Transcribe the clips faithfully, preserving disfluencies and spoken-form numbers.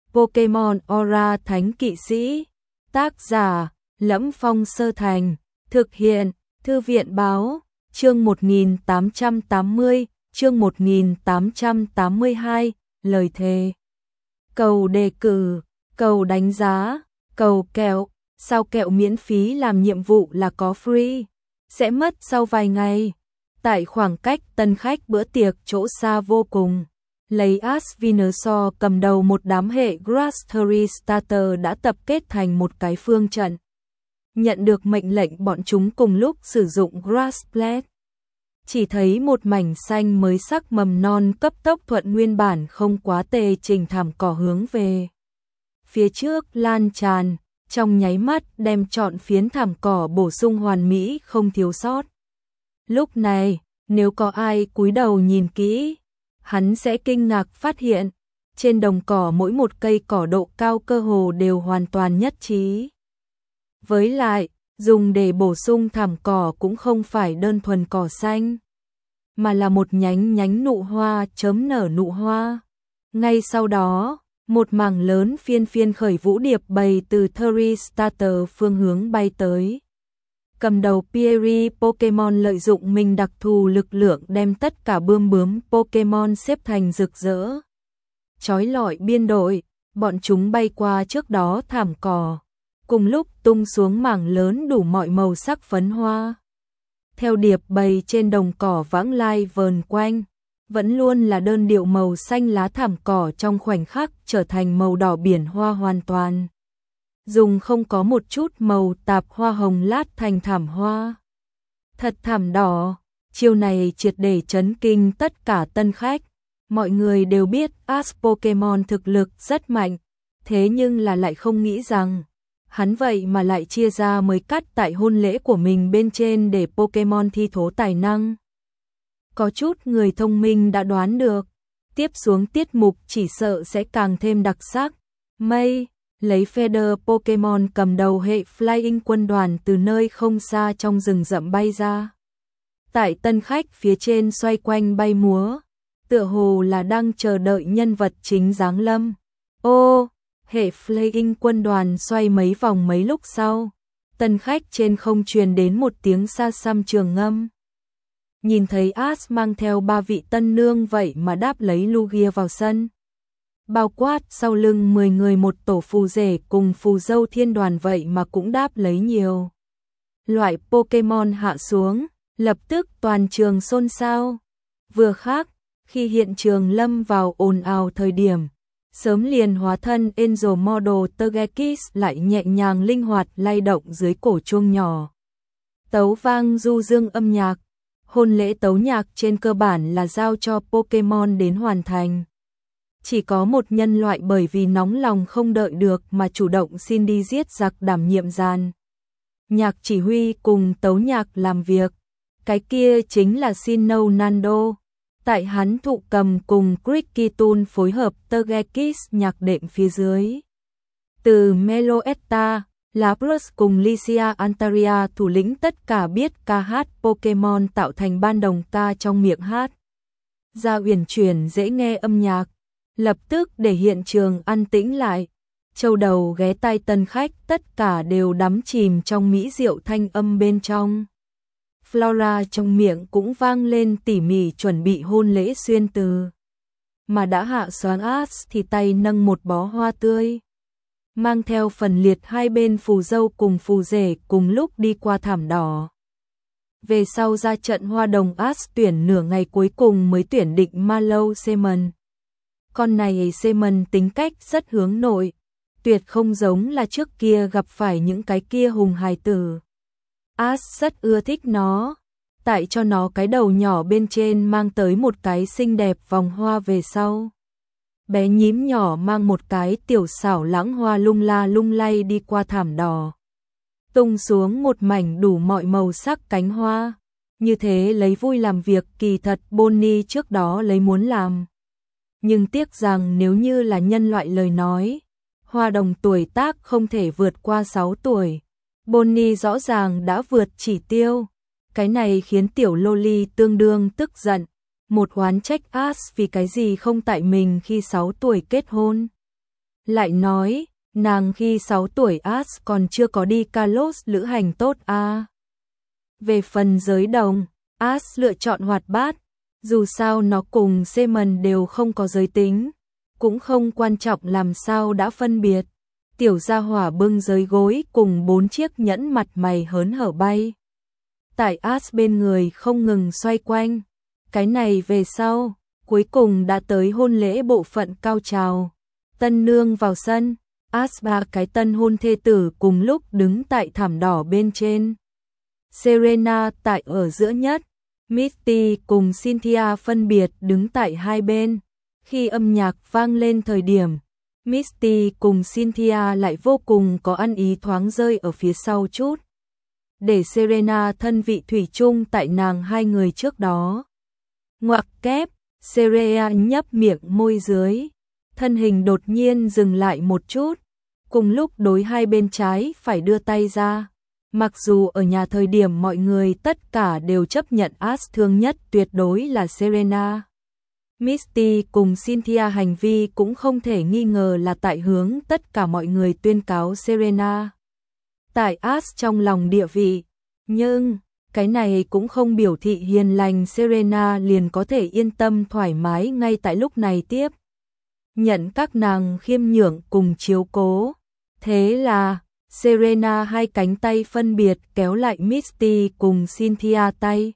Pokemon Aura Thánh Kỵ Sĩ. Tác giả: Lẫm Phong Sơ Thành. Thực hiện: Thư viện báo. Chương một nghìn tám trăm tám mươi, chương một nghìn tám trăm tám mươi hai, lời thề. Cầu đề cử, cầu đánh giá, cầu kẹo, sao kẹo miễn phí làm nhiệm vụ là có free, sẽ mất sau vài ngày. Tại khoảng cách tân khách bữa tiệc chỗ xa vô cùng, lấy Ash Venusaur cầm đầu một đám hệ Grass Terry Starter đã tập kết thành một cái phương trận. Nhận được mệnh lệnh bọn chúng cùng lúc sử dụng Grass Blade. Chỉ thấy một mảnh xanh mới sắc mầm non cấp tốc thuận nguyên bản không quá tề trình thảm cỏ hướng về phía trước lan tràn, trong nháy mắt đem trọn phiến thảm cỏ bổ sung hoàn mỹ không thiếu sót. Lúc này, nếu có ai cúi đầu nhìn kỹ, hắn sẽ kinh ngạc phát hiện, trên đồng cỏ mỗi một cây cỏ độ cao cơ hồ đều hoàn toàn nhất trí. Với lại, dùng để bổ sung thảm cỏ cũng không phải đơn thuần cỏ xanh, mà là một nhánh nhánh nụ hoa chớm nở nụ hoa. Ngay sau đó, một mảng lớn phiên phiên khởi vũ điệp bầy từ Terry Starter phương hướng bay tới. Cầm đầu Pierre Pokemon lợi dụng mình đặc thù lực lượng đem tất cả bươm bướm Pokemon xếp thành rực rỡ chói lọi biên đội, bọn chúng bay qua trước đó thảm cỏ, cùng lúc tung xuống mảng lớn đủ mọi màu sắc phấn hoa. Theo điệp bầy trên đồng cỏ vãng lai vờn quanh, vẫn luôn là đơn điệu màu xanh lá thảm cỏ trong khoảnh khắc trở thành màu đỏ biển hoa hoàn toàn. Dùng không có một chút màu tạp hoa hồng lát thành thảm hoa. Thật thảm đỏ, chiêu này triệt để chấn kinh tất cả tân khách. Mọi người đều biết Ash Pokemon thực lực rất mạnh, thế nhưng là lại không nghĩ rằng hắn vậy mà lại chia ra mới cắt tại hôn lễ của mình bên trên để Pokemon thi thố tài năng. Có chút người thông minh đã đoán được, tiếp xuống tiết mục chỉ sợ sẽ càng thêm đặc sắc. Mây, lấy Feather Pokemon cầm đầu hệ Flying quân đoàn từ nơi không xa trong rừng rậm bay ra. Tại tân khách phía trên xoay quanh bay múa, tựa hồ là đang chờ đợi nhân vật chính giáng lâm. Ô, hệ Flying quân đoàn xoay mấy vòng mấy lúc sau, tân khách trên không truyền đến một tiếng xa xăm trường ngâm. Nhìn thấy Ash mang theo ba vị tân nương vậy mà đáp lấy Lugia vào sân. Bao quát sau lưng mười người một tổ phù rể cùng phù dâu thiên đoàn vậy mà cũng đáp lấy nhiều loại Pokemon hạ xuống, lập tức toàn trường xôn xao. Vừa khác, khi hiện trường lâm vào ồn ào thời điểm, sớm liền hóa thân Angel Model Togekiss lại nhẹ nhàng linh hoạt lay động dưới cổ chuông nhỏ. Tấu vang du dương âm nhạc, hôn lễ tấu nhạc trên cơ bản là giao cho Pokemon đến hoàn thành. Chỉ có một nhân loại bởi vì nóng lòng không đợi được mà chủ động xin đi giết giặc đảm nhiệm gian nhạc chỉ huy cùng tấu nhạc làm việc. Cái kia chính là Sinnoh Nando. Tại hắn thụ cầm cùng Cricketune phối hợp Togekiss nhạc đệm phía dưới. Từ Meloetta, Lapras cùng Lycia Antaria thủ lĩnh tất cả biết ca hát Pokemon tạo thành ban đồng ca trong miệng hát. Ra uyển chuyển dễ nghe âm nhạc, lập tức để hiện trường an tĩnh lại. Châu đầu ghé tai tân khách tất cả đều đắm chìm trong mỹ diệu thanh âm bên trong. Flora trong miệng cũng vang lên tỉ mỉ chuẩn bị hôn lễ xuyên từ. Mà đã hạ xoáng Ash thì tay nâng một bó hoa tươi, mang theo phần liệt hai bên phù dâu cùng phù rể cùng lúc đi qua thảm đỏ. Về sau ra trận hoa đồng Ash tuyển nửa ngày cuối cùng mới tuyển định Mallow Seaman. Con này Seaman tính cách rất hướng nội, tuyệt không giống là trước kia gặp phải những cái kia hùng hài tử. Ash rất ưa thích nó, tại cho nó cái đầu nhỏ bên trên mang tới một cái xinh đẹp vòng hoa về sau. Bé nhím nhỏ mang một cái tiểu xảo lãng hoa lung la lung lay đi qua thảm đỏ, tung xuống một mảnh đủ mọi màu sắc cánh hoa. Như thế lấy vui làm việc kỳ thật Bonnie trước đó lấy muốn làm. Nhưng tiếc rằng nếu như là nhân loại lời nói, hoa đồng tuổi tác không thể vượt qua sáu tuổi. Bonnie rõ ràng đã vượt chỉ tiêu. Cái này khiến tiểu Loli tương đương tức giận, một oán trách Ash vì cái gì không tại mình khi sáu tuổi kết hôn. Lại nói, nàng khi sáu tuổi As còn chưa có đi Kalos lữ hành tốt à. Về phần giới đồng, As lựa chọn hoạt bát, dù sao nó cùng Simon đều không có giới tính, cũng không quan trọng làm sao đã phân biệt. Tiểu gia hỏa bưng giới gối cùng bốn chiếc nhẫn mặt mày hớn hở bay. Tại As bên người không ngừng xoay quanh. Cái này về sau, cuối cùng đã tới hôn lễ bộ phận cao trào. Tân nương vào sân, As ba cái tân hôn thê tử cùng lúc đứng tại thảm đỏ bên trên. Serena tại ở giữa nhất, Misty cùng Cynthia phân biệt đứng tại hai bên. Khi âm nhạc vang lên thời điểm, Misty cùng Cynthia lại vô cùng có ăn ý thoáng rơi ở phía sau chút. Để Serena thân vị thủy chung tại nàng hai người trước đó. Ngoặc kép, Serena nhấp miệng môi dưới. Thân hình đột nhiên dừng lại một chút. Cùng lúc đối hai bên trái phải đưa tay ra. Mặc dù ở nhà thời điểm mọi người tất cả đều chấp nhận As thương nhất tuyệt đối là Serena. Misty cùng Cynthia hành vi cũng không thể nghi ngờ là tại hướng tất cả mọi người tuyên cáo Serena tại As trong lòng địa vị. Nhưng, cái này cũng không biểu thị hiền lành Serena liền có thể yên tâm thoải mái ngay tại lúc này tiếp. Nhận các nàng khiêm nhượng cùng chiếu cố. Thế là, Serena hai cánh tay phân biệt kéo lại Misty cùng Cynthia tay.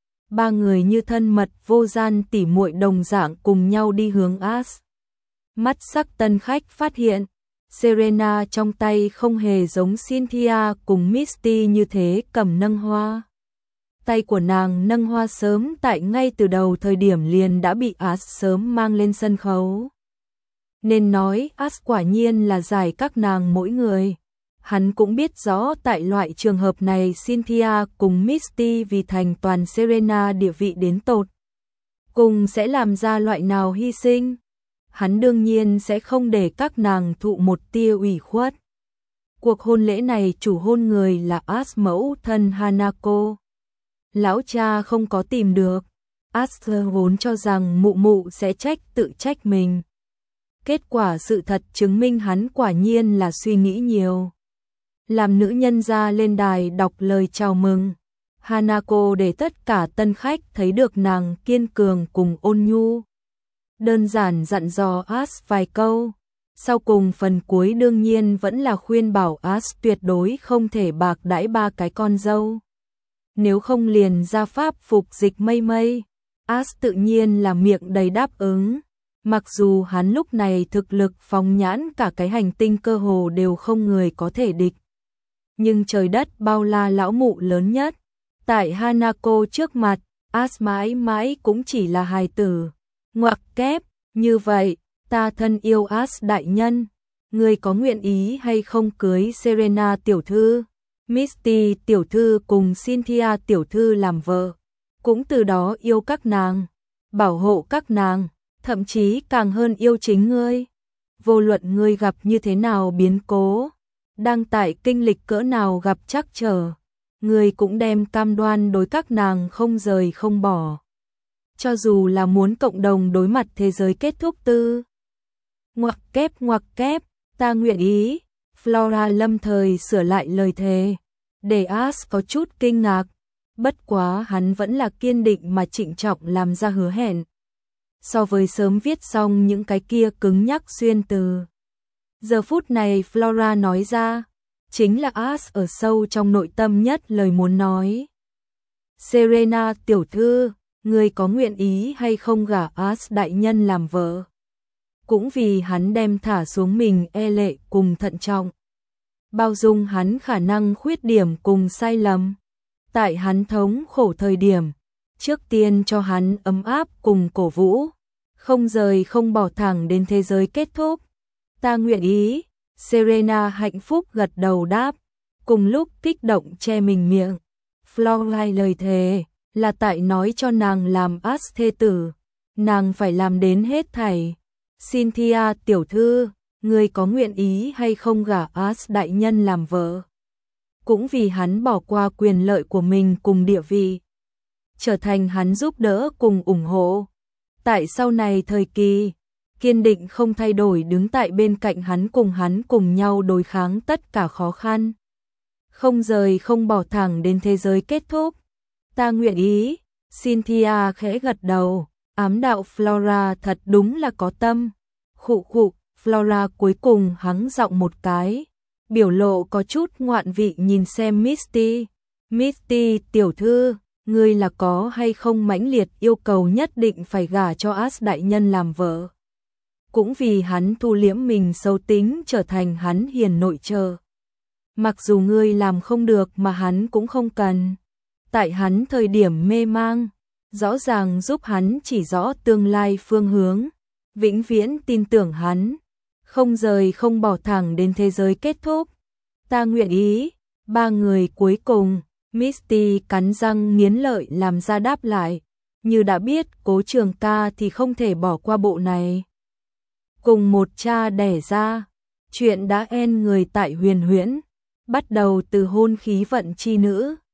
Ba người như thân mật vô gian tỉ muội đồng dạng cùng nhau đi hướng As. Mắt sắc tân khách phát hiện, Serena trong tay không hề giống Cynthia cùng Misty như thế cầm nâng hoa. Tay của nàng nâng hoa sớm tại ngay từ đầu thời điểm liền đã bị As sớm mang lên sân khấu. Nên nói As quả nhiên là giải các nàng mỗi người. Hắn cũng biết rõ tại loại trường hợp này Cynthia cùng Misty vì thành toàn Serena địa vị đến tột cùng sẽ làm ra loại nào hy sinh. Hắn đương nhiên sẽ không để các nàng thụ một tia ủy khuất. Cuộc hôn lễ này chủ hôn người là As mẫu thân Hanako. Lão cha không có tìm được. As vốn cho rằng mụ mụ sẽ trách tự trách mình. Kết quả sự thật chứng minh hắn quả nhiên là suy nghĩ nhiều. Làm nữ nhân ra lên đài đọc lời chào mừng, Hanako để tất cả tân khách thấy được nàng kiên cường cùng ôn nhu. Đơn giản dặn dò As vài câu, sau cùng phần cuối đương nhiên vẫn là khuyên bảo As tuyệt đối không thể bạc đãi ba cái con dâu. Nếu không liền ra pháp phục dịch mây mây, As tự nhiên là miệng đầy đáp ứng. Mặc dù hắn lúc này thực lực phóng nhãn cả cái hành tinh cơ hồ đều không người có thể địch. Nhưng trời đất bao la lão mụ lớn nhất. Tại Hanako trước mặt, As mãi mãi cũng chỉ là hài tử. Ngoặc kép, như vậy, ta thân yêu As đại nhân. Ngươi có nguyện ý hay không cưới Serena tiểu thư, Misty tiểu thư cùng Cynthia tiểu thư làm vợ. Cũng từ đó yêu các nàng, bảo hộ các nàng, thậm chí càng hơn yêu chính ngươi. Vô luận ngươi gặp như thế nào biến cố, đang tại kinh lịch cỡ nào gặp trắc trở, người cũng đem cam đoan đối các nàng không rời không bỏ. Cho dù là muốn cộng đồng đối mặt thế giới kết thúc tư. Ngoặc kép ngoặc kép, ta nguyện ý. Flora lâm thời sửa lại lời thề, để As có chút kinh ngạc. Bất quá hắn vẫn là kiên định mà trịnh trọng làm ra hứa hẹn. So với sớm viết xong những cái kia cứng nhắc xuyên từ. Giờ phút này Flora nói ra, chính là As ở sâu trong nội tâm nhất lời muốn nói. Serena tiểu thư, người có nguyện ý hay không gả As đại nhân làm vợ? Cũng vì hắn đem thả xuống mình e lệ cùng thận trọng. Bao dung hắn khả năng khuyết điểm cùng sai lầm. Tại hắn thống khổ thời điểm, trước tiên cho hắn ấm áp cùng cổ vũ. Không rời không bỏ thẳng đến thế giới kết thúc. Ta nguyện ý. Serena hạnh phúc gật đầu đáp, cùng lúc kích động che mình miệng. Flora lời thề là tại nói cho nàng làm As thê tử, nàng phải làm đến hết thảy. Cynthia tiểu thư, người có nguyện ý hay không gả As đại nhân làm vợ? Cũng vì hắn bỏ qua quyền lợi của mình cùng địa vị, trở thành hắn giúp đỡ cùng ủng hộ. Tại sau này thời kỳ, kiên định không thay đổi đứng tại bên cạnh hắn, cùng hắn cùng nhau đối kháng tất cả khó khăn. Không rời không bỏ, thẳng đến thế giới kết thúc. Ta nguyện ý. Cynthia khẽ gật đầu, ám đạo Flora thật đúng là có tâm. Khụ khụ, Flora cuối cùng hắng giọng một cái, biểu lộ có chút ngoạn vị nhìn xem Misty. Misty tiểu thư, ngươi là có hay không mãnh liệt yêu cầu nhất định phải gả cho As đại nhân làm vợ? Cũng vì hắn thu liễm mình xấu tính, trở thành hắn hiền nội trợ. Mặc dù ngươi làm không được mà hắn cũng không cần. Tại hắn thời điểm mê mang, rõ ràng giúp hắn chỉ rõ tương lai phương hướng, vĩnh viễn tin tưởng hắn, không rời không bỏ, thẳng đến thế giới kết thúc. Ta nguyện ý. Ba người cuối cùng, Misty cắn răng nghiến lợi làm ra đáp lại, như đã biết Cố Trường Ca thì không thể bỏ qua bộ này. Cùng một cha đẻ ra, chuyện đã en người tại Huyền Huyễn, bắt đầu từ hôn khí vận chi nữ.